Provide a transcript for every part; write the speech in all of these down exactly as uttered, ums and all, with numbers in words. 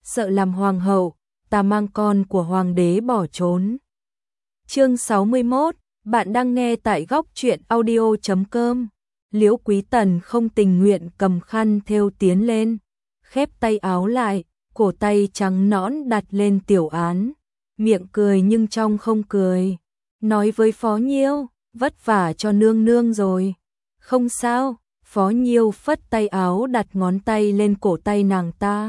sợ làm hoàng hậu, ta mang con của hoàng đế bỏ trốn. Chương sáu mươi mốt, bạn đang nghe tại góc truyện audio chấm com. Liễu Quý Tần không tình nguyện cầm khăn thêu tiến lên, khép tay áo lại, cổ tay trắng nõn đặt lên tiểu án, miệng cười nhưng trong không cười, nói với Phó Nhiêu, vất vả cho nương nương rồi. Không sao, Phó Nhiêu phất tay áo đặt ngón tay lên cổ tay nàng ta.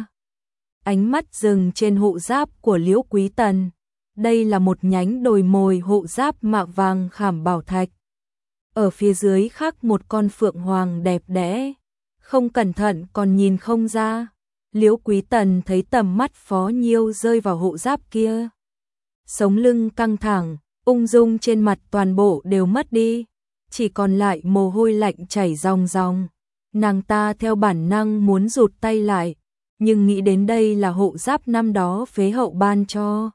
Ánh mắt dừng trên hộ giáp của Liễu Quý Tần. Đây là một nhánh đồi mồi hộ giáp mạ vàng khảm bảo thạch. Ở phía dưới khắc một con phượng hoàng đẹp đẽ. Không cẩn thận còn nhìn không ra. Liễu Quý Tần thấy tầm mắt Phó Nhiêu rơi vào hộ giáp kia. Sống lưng căng thẳng, ung dung trên mặt toàn bộ đều mất đi. Chỉ còn lại mồ hôi lạnh chảy ròng ròng. Nàng ta theo bản năng muốn rụt tay lại. Nhưng nghĩ đến đây là hộ giáp năm đó phế hậu ban cho.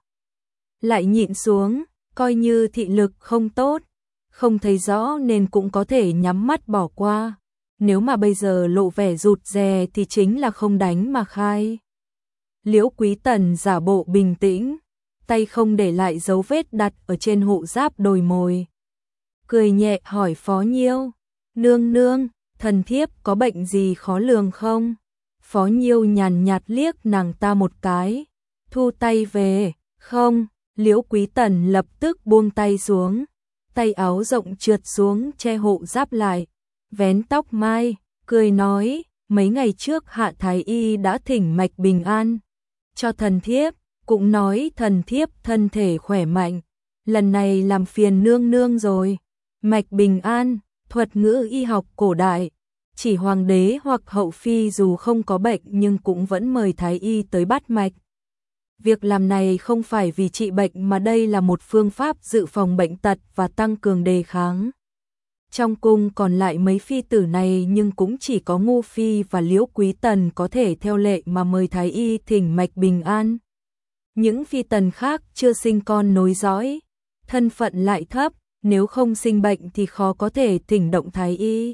Lại nhịn xuống, coi như thị lực không tốt. Không thấy rõ nên cũng có thể nhắm mắt bỏ qua. Nếu mà bây giờ lộ vẻ rụt rè thì chính là không đánh mà khai. Liễu Quý Tần giả bộ bình tĩnh, tay không để lại dấu vết đặt ở trên hộ giáp đồi mồi. Cười nhẹ hỏi Phó Nhiêu, nương nương, thần thiếp có bệnh gì khó lường không? Phó Nhiêu nhàn nhạt liếc nàng ta một cái, thu tay về, không, Liễu Quý Tần lập tức buông tay xuống, tay áo rộng trượt xuống che hộ giáp lại, vén tóc mai, cười nói, mấy ngày trước Hạ Thái Y đã thỉnh mạch bình an cho thần thiếp, cũng nói thần thiếp thân thể khỏe mạnh, lần này làm phiền nương nương rồi. Mạch bình an, thuật ngữ y học cổ đại, chỉ hoàng đế hoặc hậu phi dù không có bệnh nhưng cũng vẫn mời thái y tới bắt mạch. Việc làm này không phải vì trị bệnh mà đây là một phương pháp dự phòng bệnh tật và tăng cường đề kháng. Trong cung còn lại mấy phi tử này nhưng cũng chỉ có Ngu Phi và Liễu Quý Tần có thể theo lệ mà mời thái y thỉnh mạch bình an. Những phi tần khác chưa sinh con nối dõi, thân phận lại thấp, nếu không sinh bệnh thì khó có thể thỉnh động thái y.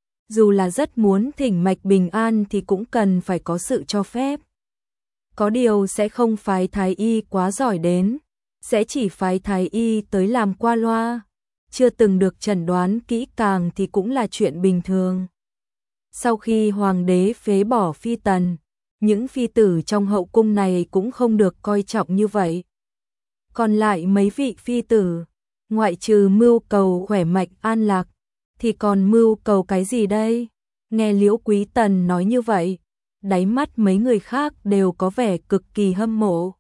Dù là rất muốn thỉnh mạch bình an thì cũng cần phải có sự cho phép. Có điều sẽ không phái thái y quá giỏi đến, sẽ chỉ phái thái y tới làm qua loa, chưa từng được chẩn đoán kỹ càng thì cũng là chuyện bình thường. Sau khi hoàng đế phế bỏ phi tần, những phi tử trong hậu cung này cũng không được coi trọng như vậy. Còn lại mấy vị phi tử, ngoại trừ mưu cầu khỏe mạnh an lạc, thì còn mưu cầu cái gì đây? Nghe Liễu Quý Tần nói như vậy, đáy mắt mấy người khác đều có vẻ cực kỳ hâm mộ.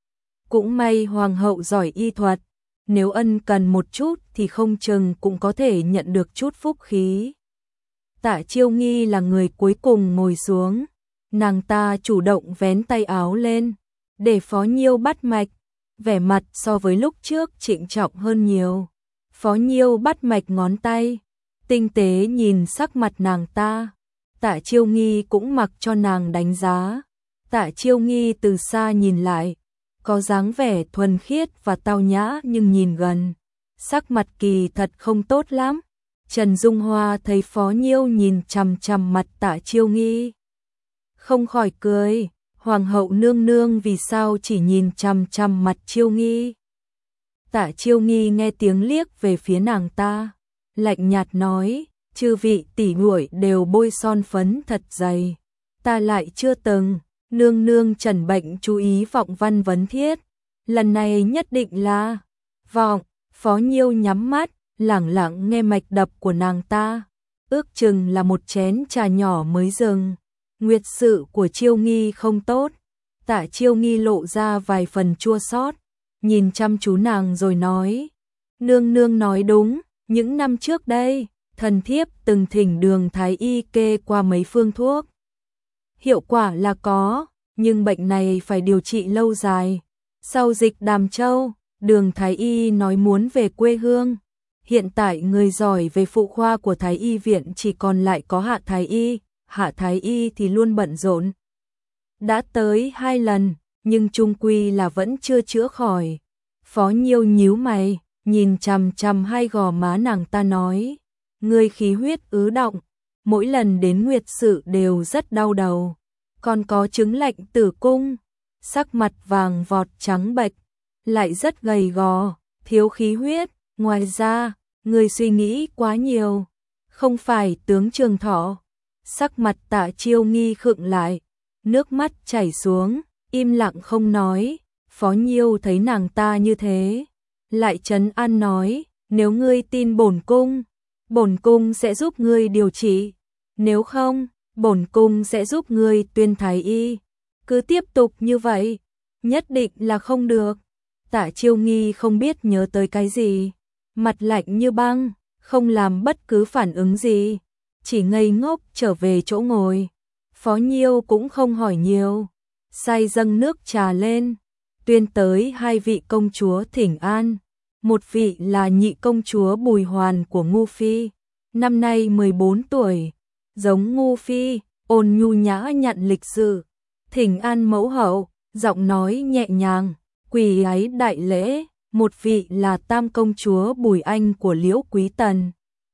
Cũng may hoàng hậu giỏi y thuật, nếu ân cần một chút thì không chừng cũng có thể nhận được chút phúc khí. Tạ Chiêu Nghi là người cuối cùng ngồi xuống, nàng ta chủ động vén tay áo lên, để Phó Nhiêu bắt mạch, vẻ mặt so với lúc trước trịnh trọng hơn nhiều. Phó Nhiêu bắt mạch ngón tay, tinh tế nhìn sắc mặt nàng ta. Tạ Chiêu Nghi cũng mặc cho nàng đánh giá. Tạ Chiêu Nghi từ xa nhìn lại, có dáng vẻ thuần khiết và tao nhã nhưng nhìn gần, sắc mặt kỳ thật không tốt lắm. Trần Dung Hoa thấy Phó Nhiêu nhìn chằm chằm mặt Tạ Chiêu Nghi, không khỏi cười, hoàng hậu nương nương vì sao chỉ nhìn chằm chằm mặt Chiêu Nghi? Tạ Chiêu Nghi nghe tiếng liếc về phía nàng ta, lạnh nhạt nói, chư vị tỷ muội đều bôi son phấn thật dày, ta lại chưa từng. Nương nương trần bệnh chú ý vọng văn vấn thiết, lần này nhất định là vọng. Phó Nhiêu nhắm mắt, lẳng lặng nghe mạch đập của nàng ta, ước chừng là một chén trà nhỏ mới dừng. Nguyệt sự của Chiêu Nghi không tốt. Tạ Chiêu Nghi lộ ra vài phần chua xót, nhìn chăm chú nàng rồi nói, nương nương nói đúng, những năm trước đây, thần thiếp từng thỉnh Đường thái y kê qua mấy phương thuốc. Hiệu quả là có, nhưng bệnh này phải điều trị lâu dài. Sau dịch Đàm Châu, Đường thái y nói muốn về quê hương. Hiện tại người giỏi về phụ khoa của thái y viện chỉ còn lại có Hạ thái y, Hạ thái y thì luôn bận rộn. Đã tới hai lần, nhưng chung quy là vẫn chưa chữa khỏi. Phó Nhiêu nhíu mày, nhìn chằm chằm hai gò má nàng ta nói, ngươi khí huyết ứ động, mỗi lần đến nguyệt sự đều rất đau đầu, còn có chứng lạnh tử cung. sắc mặt vàng vọt trắng bệch, lại rất gầy gò, thiếu khí huyết, ngoài ra, người suy nghĩ quá nhiều, không phải tướng Trường Thọ. Sắc mặt Tạ Chiêu Nghi khựng lại, nước mắt chảy xuống, im lặng không nói. Phó Nhiêu thấy nàng ta như thế, lại trấn an nói, nếu ngươi tin bổn cung, bổn cung sẽ giúp ngươi điều trị, nếu không, bổn cung sẽ giúp ngươi tuyên thái y. Cứ tiếp tục như vậy, nhất định là không được. Tạ Chiêu Nghi không biết nhớ tới cái gì, mặt lạnh như băng, không làm bất cứ phản ứng gì, chỉ ngây ngốc trở về chỗ ngồi. Phó Nhiêu cũng không hỏi nhiều, say dâng nước trà lên, tuyên tới hai vị công chúa thỉnh an. Một vị là nhị công chúa Bùi Hoàn của Ngu Phi, năm nay mười bốn tuổi, giống Ngu Phi, ôn nhu nhã nhặn lịch sự, thỉnh an mẫu hậu, giọng nói nhẹ nhàng, quỳ ái đại lễ. Một vị là tam công chúa Bùi Anh của Liễu Quý Tần,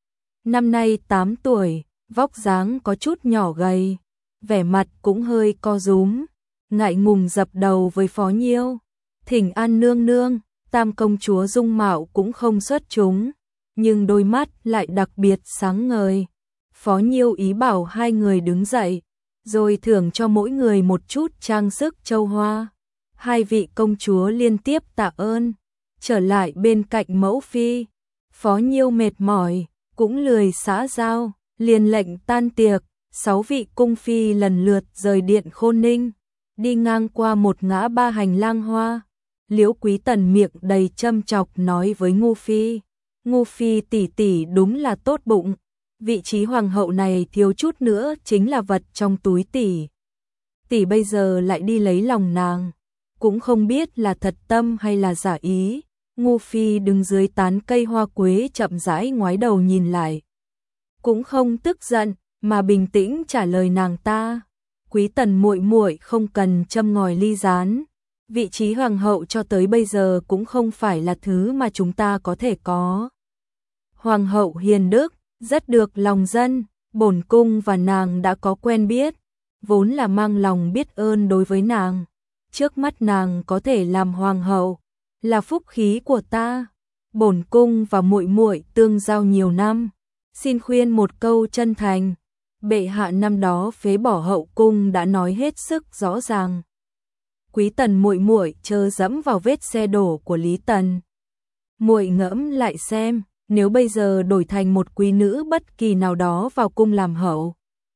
năm nay tám tuổi, vóc dáng có chút nhỏ gầy, vẻ mặt cũng hơi co rúm, ngại ngùng dập đầu với Phó Nhiêu, thỉnh an nương nương. Tam công chúa dung mạo cũng không xuất chúng, nhưng đôi mắt lại đặc biệt sáng ngời. Phó Nhiêu ý bảo hai người đứng dậy, rồi thưởng cho mỗi người một chút trang sức châu hoa. Hai vị công chúa liên tiếp tạ ơn, trở lại bên cạnh mẫu phi. Phó Nhiêu mệt mỏi, cũng lười xã giao, liền lệnh tan tiệc. Sáu vị cung phi lần lượt rời điện Khôn Ninh, đi ngang qua một ngã ba hành lang hoa. Liễu Quý Tần miệng đầy châm chọc nói với Ngu Phi, Ngu Phi tỷ tỷ đúng là tốt bụng, vị trí hoàng hậu này thiếu chút nữa chính là vật trong túi tỷ. Tỷ bây giờ lại đi lấy lòng nàng, cũng không biết là thật tâm hay là giả ý. Ngu Phi đứng dưới tán cây hoa quế chậm rãi ngoái đầu nhìn lại, cũng không tức giận mà bình tĩnh trả lời nàng ta, Quý Tần muội muội không cần châm ngòi ly gián. Vị trí hoàng hậu cho tới bây giờ cũng không phải là thứ mà chúng ta có thể có. Hoàng hậu hiền đức, rất được lòng dân, bổn cung và nàng đã có quen biết, vốn là mang lòng biết ơn đối với nàng. Trước mắt nàng có thể làm hoàng hậu, là phúc khí của ta. Bổn cung và muội muội tương giao nhiều năm, xin khuyên một câu chân thành. Bệ hạ năm đó phế bỏ hậu cung đã nói hết sức rõ ràng. Quý Tần muội muội chớ dẫm vào vết xe đổ của Lý Tần. Muội ngẫm lại xem, nếu bây giờ đổi thành một quý nữ bất kỳ nào đó vào cung làm hậu,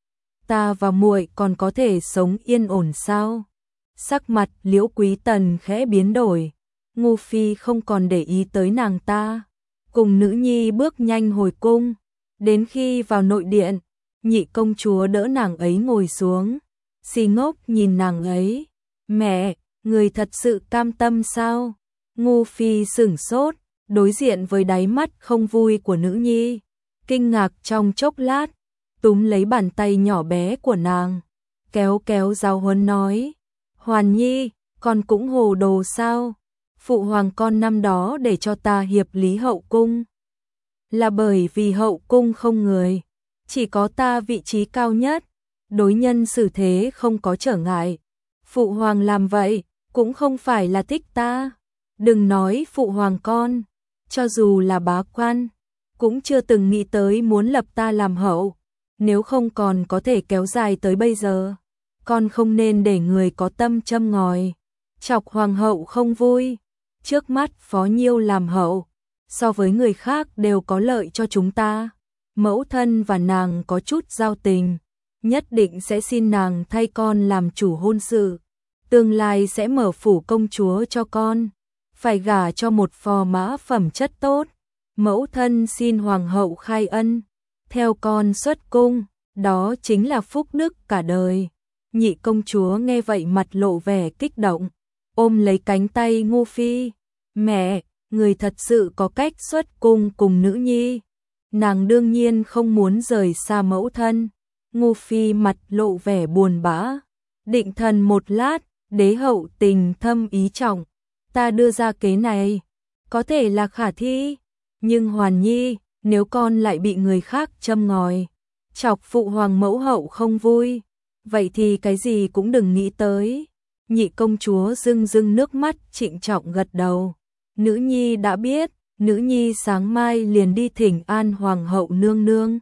ta và muội còn có thể sống yên ổn sao? Sắc mặt Liễu Quý Tần khẽ biến đổi, Ngu Phi không còn để ý tới nàng ta, cùng nữ nhi bước nhanh hồi cung. Đến khi vào nội điện, nhị công chúa đỡ nàng ấy ngồi xuống, si ngốc nhìn nàng ấy. Mẹ, người thật sự cam tâm sao? Ngu Phi sửng sốt, đối diện với đáy mắt không vui của nữ nhi, kinh ngạc trong chốc lát, túm lấy bàn tay nhỏ bé của nàng, kéo kéo giáo huấn nói, Hoàn Nhi, con cũng hồ đồ sao? Phụ hoàng con năm đó để cho ta hiệp lý hậu cung, là bởi vì hậu cung không người, chỉ có ta vị trí cao nhất, đối nhân xử thế không có trở ngại. Phụ hoàng làm vậy, cũng không phải là thích ta. Đừng nói phụ hoàng con, cho dù là bá quan, cũng chưa từng nghĩ tới muốn lập ta làm hậu. Nếu không còn có thể kéo dài tới bây giờ, con không nên để người có tâm châm ngòi, chọc hoàng hậu không vui. Trước mắt Phó Nhiêu làm hậu, so với người khác đều có lợi cho chúng ta. Mẫu thân và nàng có chút giao tình, nhất định sẽ xin nàng thay con làm chủ hôn sự. Tương lai sẽ mở phủ công chúa cho con, phải gả cho một phò mã phẩm chất tốt. Mẫu thân xin hoàng hậu khai ân, theo con xuất cung, đó chính là phúc đức cả đời. Nhị công chúa nghe vậy mặt lộ vẻ kích động, ôm lấy cánh tay Ngu Phi. Mẹ, người thật sự có cách xuất cung cùng nữ nhi. Nàng đương nhiên không muốn rời xa mẫu thân. Ngu Phi mặt lộ vẻ buồn bã, định thần một lát, đế hậu tình thâm ý trọng, ta đưa ra kế này, có thể là khả thi, nhưng Hoàn Nhi, nếu con lại bị người khác châm ngòi, chọc phụ hoàng mẫu hậu không vui, vậy thì cái gì cũng đừng nghĩ tới. Nhị công chúa rưng rưng nước mắt trịnh trọng gật đầu. Nữ nhi đã biết, nữ nhi sáng mai liền đi thỉnh an hoàng hậu nương nương.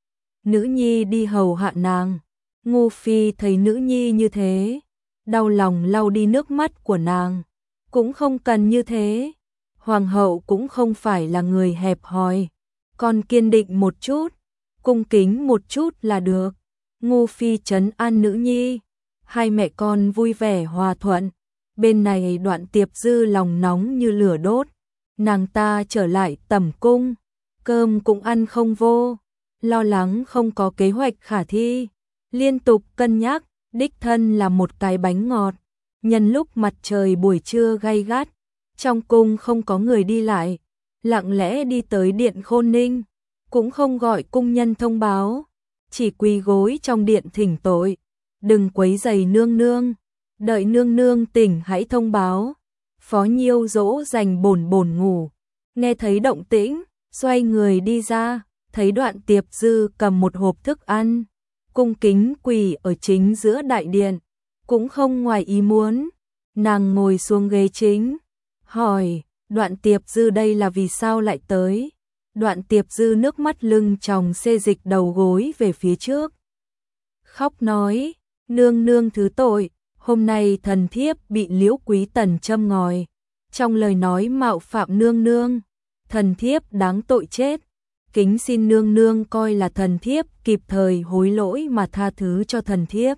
Nữ nhi đi hầu hạ nàng. Ngô Phi thấy nữ nhi như thế, đau lòng lau đi nước mắt của nàng. Cũng không cần như thế. Hoàng hậu cũng không phải là người hẹp hòi. Con kiên định một chút, cung kính một chút là được. Ngô Phi trấn an nữ nhi. Hai mẹ con vui vẻ hòa thuận. Bên này Đoạn Tiệp Dư lòng nóng như lửa đốt. Nàng ta trở lại tẩm cung, cơm cũng ăn không vô, lo lắng không có kế hoạch khả thi, liên tục cân nhắc, đích thân là một cái bánh ngọt. Nhân lúc mặt trời buổi trưa gay gắt, trong cung không có người đi lại, lặng lẽ đi tới điện Khôn Ninh, cũng không gọi cung nhân thông báo, chỉ quỳ gối trong điện thỉnh tội, đừng quấy rầy nương nương, đợi nương nương tỉnh hãy thông báo. Phó Nhiêu dỗ dành bồn bồn ngủ, nghe thấy động tĩnh, xoay người đi ra, thấy Đoạn Tiệp Dư cầm một hộp thức ăn, cung kính quỳ ở chính giữa đại điện, cũng không ngoài ý muốn. Nàng ngồi xuống ghế chính, hỏi, Đoạn Tiệp Dư đây là vì sao lại tới? Đoạn Tiệp Dư nước mắt lưng tròng xê dịch đầu gối về phía trước. Khóc nói, nương nương thứ tội, hôm nay thần thiếp bị Liễu Quý Tần châm ngòi. Trong lời nói mạo phạm nương nương, thần thiếp đáng tội chết. Kính xin nương nương coi là thần thiếp kịp thời hối lỗi mà tha thứ cho thần thiếp.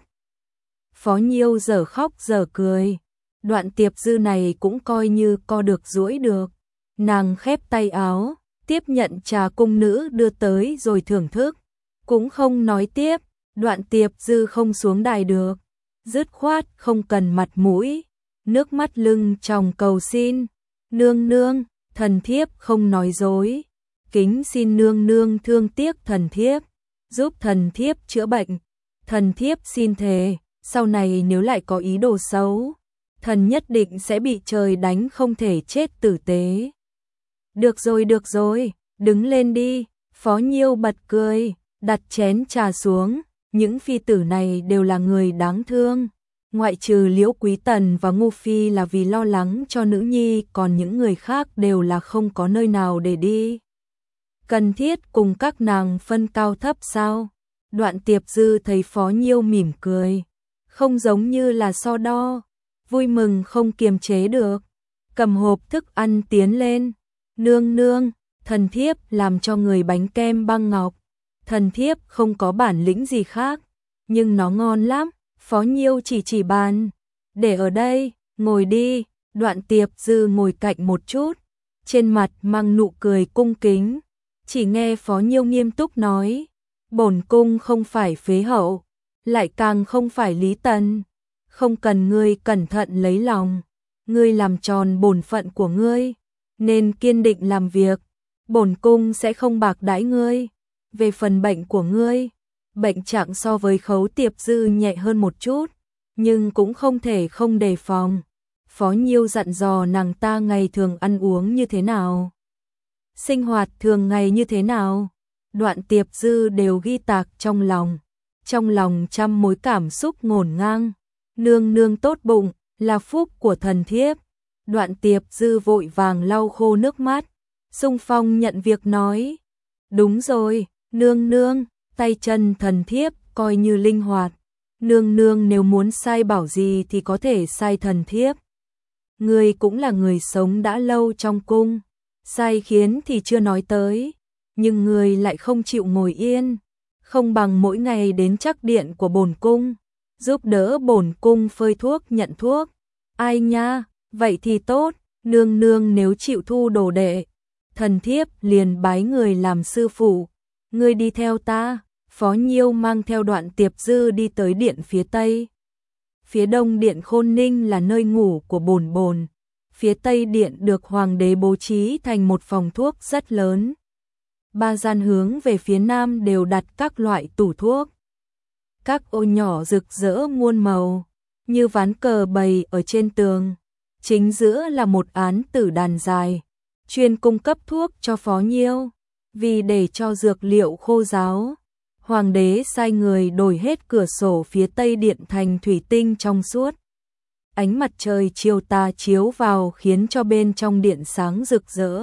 Phó Nhiêu giờ khóc giờ cười. Đoạn Tiệp Dư này cũng coi như co được duỗi được. Nàng khép tay áo, tiếp nhận trà cung nữ đưa tới rồi thưởng thức. Cũng không nói tiếp, Đoạn Tiệp Dư không xuống đài được. Dứt khoát không cần mặt mũi, nước mắt lưng tròng cầu xin. Nương nương, thần thiếp không nói dối. Kính xin nương nương thương tiếc thần thiếp, giúp thần thiếp chữa bệnh. Thần thiếp xin thề, sau này nếu lại có ý đồ xấu, thần nhất định sẽ bị trời đánh không thể chết tử tế. Được rồi được rồi, đứng lên đi. Phó Nhiêu bật cười, đặt chén trà xuống. Những phi tử này đều là người đáng thương. Ngoại trừ Liễu Quý Tần và Ngô Phi là vì lo lắng cho nữ nhi, còn những người khác đều là không có nơi nào để đi. Cần thiết cùng các nàng phân cao thấp sao? Đoạn Tiệp Dư thấy Phó Nhiêu mỉm cười, không giống như là so đo, vui mừng không kiềm chế được, cầm hộp thức ăn tiến lên. Nương nương, thần thiếp làm cho người bánh kem băng ngọc. Thần thiếp không có bản lĩnh gì khác, nhưng nó ngon lắm. Phó Nhiêu chỉ chỉ bàn, để ở đây, ngồi đi. Đoạn Tiệp Dư ngồi cạnh một chút, trên mặt mang nụ cười cung kính. Chỉ nghe Phó Nhiêu nghiêm túc nói, bổn cung không phải phế hậu, lại càng không phải Lý Tần, không cần ngươi cẩn thận lấy lòng. Ngươi làm tròn bổn phận của ngươi, nên kiên định làm việc, bổn cung sẽ không bạc đãi ngươi. Về phần bệnh của ngươi, bệnh trạng so với Khấu Tiệp Dư nhẹ hơn một chút, nhưng cũng không thể không đề phòng. Phó Nhiêu dặn dò nàng ta ngày thường ăn uống như thế nào, sinh hoạt thường ngày như thế nào. Đoạn Tiệp Dư đều ghi tạc trong lòng, trong lòng trăm mối cảm xúc ngổn ngang. Nương nương tốt bụng, là phúc của thần thiếp. Đoạn Tiệp Dư vội vàng lau khô nước mắt, xung phong nhận việc nói, đúng rồi, nương nương, tay chân thần thiếp coi như linh hoạt. Nương nương nếu muốn sai bảo gì thì có thể sai thần thiếp. Ngươi cũng là người sống đã lâu trong cung, sai khiến thì chưa nói tới, nhưng ngươi lại không chịu ngồi yên, không bằng mỗi ngày đến trắc điện của bổn cung, giúp đỡ bổn cung phơi thuốc nhận thuốc. Ai nha, vậy thì tốt, nương nương nếu chịu thu đồ đệ, thần thiếp liền bái người làm sư phụ. Ngươi đi theo ta. Phó Nhiêu mang theo Đoạn Tiệp Dư đi tới điện phía tây. Phía đông điện Khôn Ninh là nơi ngủ của bổn bồn. Phía tây điện được hoàng đế bố trí thành một phòng thuốc rất lớn. Ba gian hướng về phía nam đều đặt các loại tủ thuốc. Các ô nhỏ rực rỡ muôn màu, như ván cờ bày ở trên tường. Chính giữa là một án tử đàn dài, chuyên cung cấp thuốc cho Phó Nhiêu. Vì để cho dược liệu khô ráo, hoàng đế sai người đổi hết cửa sổ phía tây điện thành thủy tinh trong suốt. ánh mặt trời chiều tà chiếu vào khiến cho bên trong điện sáng rực rỡ.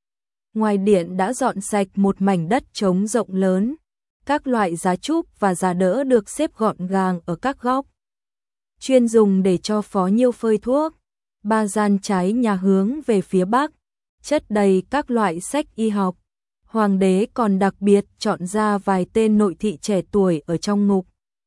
Ngoài điện đã dọn sạch một mảnh đất trống rộng lớn, các loại giá trúc và giá đỡ được xếp gọn gàng ở các góc, chuyên dùng để cho Phó Nhiêu phơi thuốc. Ba gian trái nhà hướng về phía bắc, chất đầy các loại sách y học. Hoàng đế còn đặc biệt chọn ra vài tên nội thị trẻ tuổi ở trong ngục,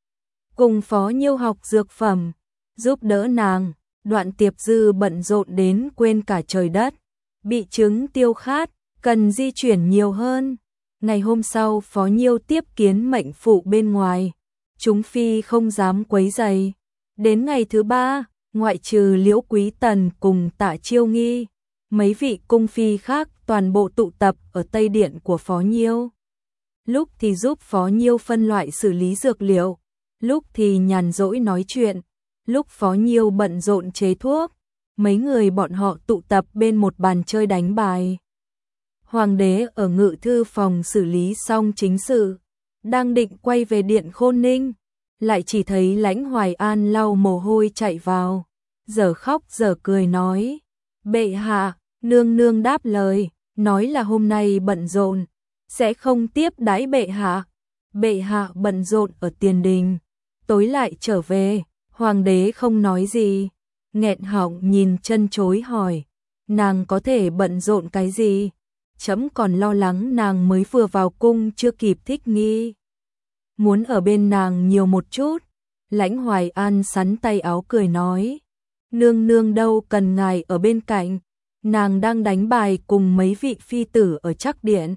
cùng Phó Nhiêu học dược phẩm, giúp đỡ nàng. Đoạn Tiệp Dư bận rộn đến quên cả trời đất, bị chứng tiêu khát, cần di chuyển nhiều hơn. Ngày hôm sau Phó Nhiêu tiếp kiến mệnh phụ bên ngoài, chúng phi không dám quấy rầy. Đến ngày thứ ba, ngoại trừ Liễu Quý Tần cùng Tạ Chiêu Nghi, mấy vị cung phi khác toàn bộ tụ tập ở Tây Điện của Phó Nhiêu. Lúc thì giúp Phó Nhiêu phân loại xử lý dược liệu, lúc thì nhàn rỗi nói chuyện, lúc Phó Nhiêu bận rộn chế thuốc, mấy người bọn họ tụ tập bên một bàn chơi đánh bài. Hoàng đế ở ngự thư phòng xử lý xong chính sự, đang định quay về điện Khôn Ninh, lại chỉ thấy Lãnh Hoài An lau mồ hôi chạy vào, giờ khóc giờ cười nói: "Bệ hạ." Nương nương đáp lời, nói là hôm nay bận rộn, sẽ không tiếp đãi bệ hạ. Bệ hạ bận rộn ở tiền đình, tối lại trở về. Hoàng đế không nói gì, nghẹn họng nhìn chân chối hỏi: "Nàng có thể bận rộn cái gì? Trẫm còn lo lắng nàng mới vừa vào cung chưa kịp thích nghi, muốn ở bên nàng nhiều một chút." Lãnh Hoài An sắn tay áo cười nói: "Nương nương đâu cần ngài ở bên cạnh, nàng đang đánh bài cùng mấy vị phi tử ở Trắc Điện."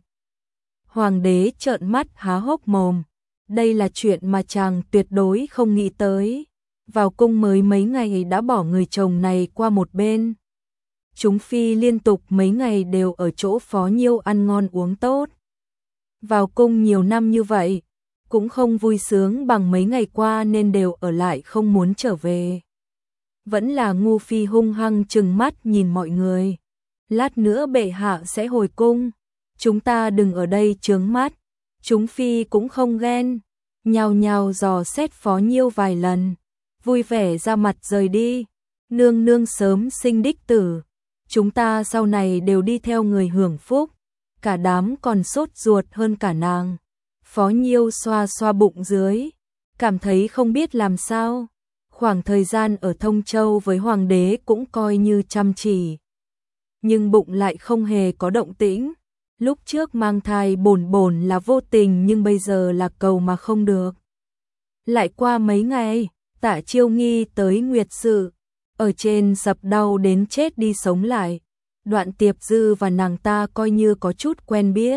Hoàng đế trợn mắt há hốc mồm, đây là chuyện mà chàng tuyệt đối không nghĩ tới. Vào cung mới mấy ngày đã bỏ người chồng này qua một bên. Chúng phi liên tục mấy ngày đều ở chỗ Phó Nhiêu ăn ngon uống tốt. Vào cung nhiều năm như vậy, cũng không vui sướng bằng mấy ngày qua nên đều ở lại không muốn trở về. Vẫn là ngu phi hung hăng trừng mắt nhìn mọi người: "Lát nữa bệ hạ sẽ hồi cung, chúng ta đừng ở đây chướng mắt." Chúng phi cũng không ghen, nhao nhao dò xét Phó Nhiêu vài lần, vui vẻ ra mặt rời đi. "Nương nương sớm sinh đích tử, chúng ta sau này đều đi theo người hưởng phúc." Cả đám còn sốt ruột hơn cả nàng. Phó Nhiêu xoa xoa bụng dưới, cảm thấy không biết làm sao. Khoảng thời gian ở Thông Châu với hoàng đế cũng coi như chăm chỉ, nhưng bụng lại không hề có động tĩnh. Lúc trước mang thai bồn bồn là vô tình, nhưng bây giờ là cầu mà không được. Lại qua mấy ngày, Tạ Chiêu Nghi tới nguyệt sự, ở trên sập đau đến chết đi sống lại. Đoạn Tiệp Dư và nàng ta coi như có chút quen biết,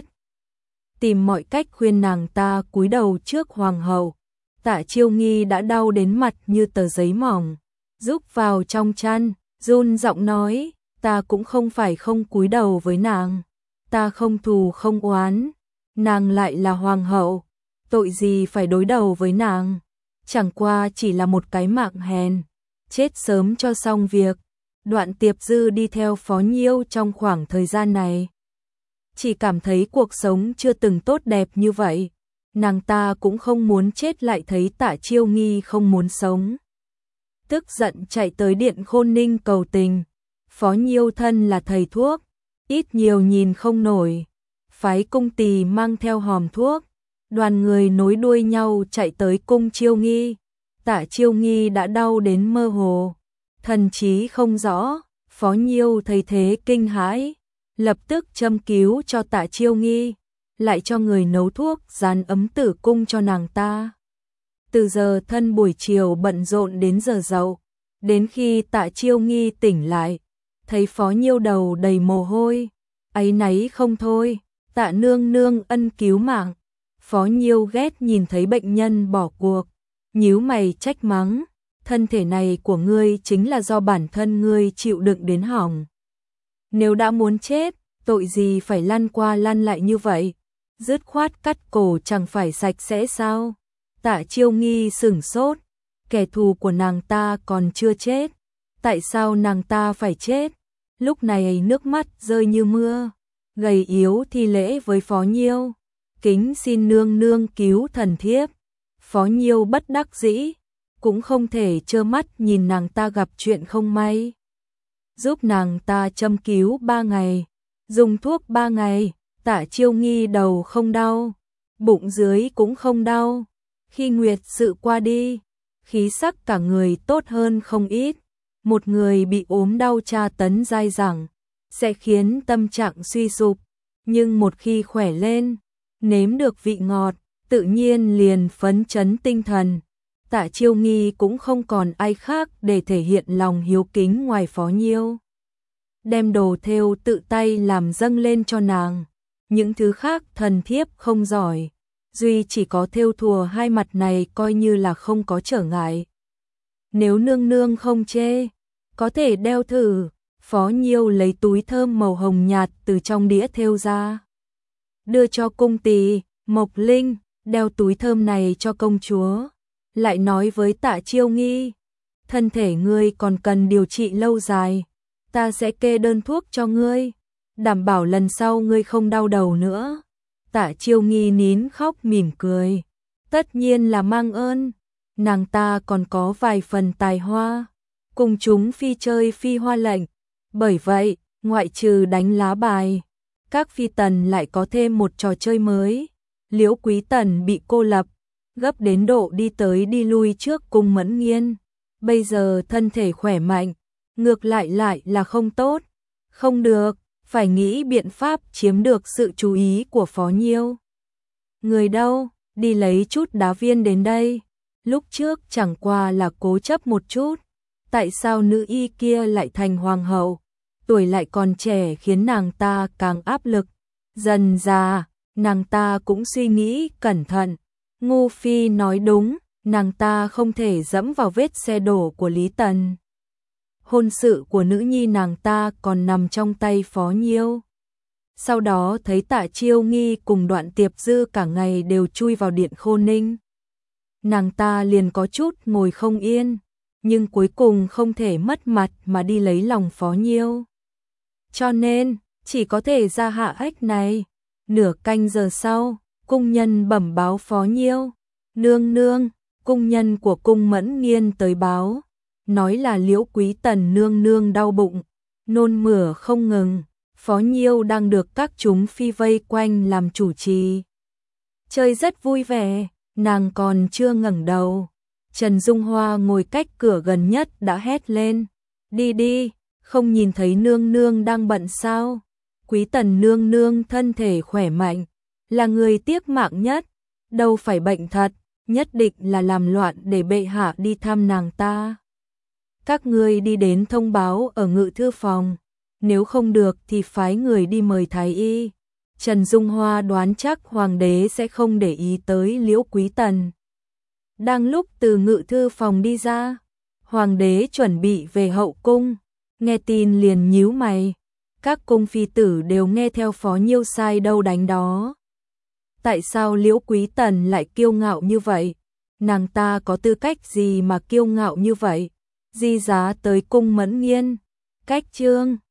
tìm mọi cách khuyên nàng ta cúi đầu trước hoàng hậu. Tạ Chiêu Nghi đã đau đến mặt như tờ giấy mỏng, rúc vào trong chăn, run giọng nói: "Ta cũng không phải không cúi đầu với nàng, ta không thù không oán, nàng lại là hoàng hậu, tội gì phải đối đầu với nàng, chẳng qua chỉ là một cái mạng hèn, chết sớm cho xong việc." Đoạn Tiệp Dư đi theo Phó Nhiêu trong khoảng thời gian này, chỉ cảm thấy cuộc sống chưa từng tốt đẹp như vậy. Nàng ta cũng không muốn chết, lại thấy Tạ Chiêu Nghi không muốn sống, tức giận chạy tới điện Khôn Ninh cầu tình. Phó Nhiêu thân là thầy thuốc, ít nhiều nhìn không nổi, phái cung tỳ mang theo hòm thuốc, đoàn người nối đuôi nhau chạy tới cung Chiêu Nghi. Tạ Chiêu Nghi đã đau đến mơ hồ, thần trí không rõ. Phó Nhiêu thấy thế kinh hãi, lập tức châm cứu cho Tạ Chiêu Nghi, lại cho người nấu thuốc dán ấm tử cung cho nàng ta. Từ giờ thân buổi chiều bận rộn đến giờ dậu, đến khi Tạ Chiêu Nghi tỉnh lại, thấy Phó Nhiêu đầu đầy mồ hôi, áy náy không thôi: "Tạ nương nương ân cứu mạng." Phó Nhiêu ghét nhìn thấy bệnh nhân bỏ cuộc, nhíu mày trách mắng: "Thân thể này của ngươi chính là do bản thân ngươi chịu đựng đến hỏng. Nếu đã muốn chết, tội gì phải lăn qua lăn lại như vậy, dứt khoát cắt cổ chẳng phải sạch sẽ sao?" Tạ Chiêu Nghi sửng sốt, kẻ thù của nàng ta còn chưa chết, tại sao nàng ta phải chết? Lúc này nước mắt rơi như mưa, gầy yếu thi lễ với Phó Nhiêu: "Kính xin nương nương cứu thần thiếp." Phó Nhiêu bất đắc dĩ, cũng không thể trơ mắt nhìn nàng ta gặp chuyện không may. Giúp nàng ta châm cứu ba ngày, dùng thuốc ba ngày, Tạ Chiêu Nghi đầu không đau, bụng dưới cũng không đau. Khi nguyệt sự qua đi, khí sắc cả người tốt hơn không ít. Một người bị ốm đau tra tấn dai dẳng sẽ khiến tâm trạng suy sụp, nhưng một khi khỏe lên, nếm được vị ngọt, tự nhiên liền phấn chấn tinh thần. Tạ Chiêu Nghi cũng không còn ai khác để thể hiện lòng hiếu kính ngoài Phó Nhiêu. Đem đồ thêu tự tay làm dâng lên cho nàng, những thứ khác thần thiếp không giỏi, duy chỉ có thêu thùa hai mặt này coi như là không có trở ngại. Nếu nương nương không chê, có thể đeo thử. Phó Nhiêu lấy túi thơm màu hồng nhạt từ trong đĩa thêu ra, đưa cho cung tỳ Mộc Linh, đeo túi thơm này cho công chúa. Lại nói với Tạ Chiêu Nghi, thân thể ngươi còn cần điều trị lâu dài, ta sẽ kê đơn thuốc cho ngươi, đảm bảo lần sau ngươi không đau đầu nữa. Tạ Chiêu Nghi nín khóc mỉm cười, tất nhiên là mang ơn, nàng ta còn có vài phần tài hoa, cùng chúng phi chơi phi hoa lệnh, bởi vậy, ngoại trừ đánh lá bài, các phi tần lại có thêm một trò chơi mới. Liễu Quý Tần bị cô lập, gấp đến độ đi tới đi lui trước cung Mẫn Nghiên, bây giờ thân thể khỏe mạnh, ngược lại lại là không tốt, không được, phải nghĩ biện pháp chiếm được sự chú ý của Phó Nhiêu. Người đâu, đi lấy chút đá viên đến đây, lúc trước chẳng qua là cố chấp một chút, tại sao nữ y kia lại thành hoàng hậu, tuổi lại còn trẻ khiến nàng ta càng áp lực, dần già, nàng ta cũng suy nghĩ cẩn thận. Ngô Phi nói đúng, nàng ta không thể dẫm vào vết xe đổ của Lý Tần. Hôn sự của nữ nhi nàng ta còn nằm trong tay Phó Nhiêu. Sau đó thấy Tạ Chiêu Nghi cùng Đoạn Tiệp Dư cả ngày đều chui vào điện Khô Ninh. Nàng ta liền có chút ngồi không yên, nhưng cuối cùng không thể mất mặt mà đi lấy lòng Phó Nhiêu. Cho nên, chỉ có thể ra hạ ách này. Nửa canh giờ sau, cung nhân bẩm báo Phó Nhiêu, nương nương, cung nhân của cung Mẫn Nghiên tới báo, nói là Liễu Quý Tần nương nương đau bụng, nôn mửa không ngừng, Phó Nhiêu đang được các chúng phi vây quanh làm chủ trì. Chơi rất vui vẻ, nàng còn chưa ngẩng đầu, Trần Dung Hoa ngồi cách cửa gần nhất đã hét lên, đi đi, không nhìn thấy nương nương đang bận sao? Quý Tần nương nương thân thể khỏe mạnh, là người tiếc mạng nhất, đâu phải bệnh thật, nhất định là làm loạn để bệ hạ đi thăm nàng ta. Các ngươi đi đến thông báo ở ngự thư phòng, nếu không được thì phái người đi mời thái y. Trần Dung Hoa đoán chắc hoàng đế sẽ không để ý tới Liễu Quý Tần. Đang lúc từ ngự thư phòng đi ra, hoàng đế chuẩn bị về hậu cung, nghe tin liền nhíu mày. Các cung phi tử đều nghe theo Phó Nhiêu sai đâu đánh đó. Tại sao Liễu Quý Tần lại kiêu ngạo như vậy? Nàng ta có tư cách gì mà kiêu ngạo như vậy? Di giá tới cung Mẫn Nghiên. Cách chương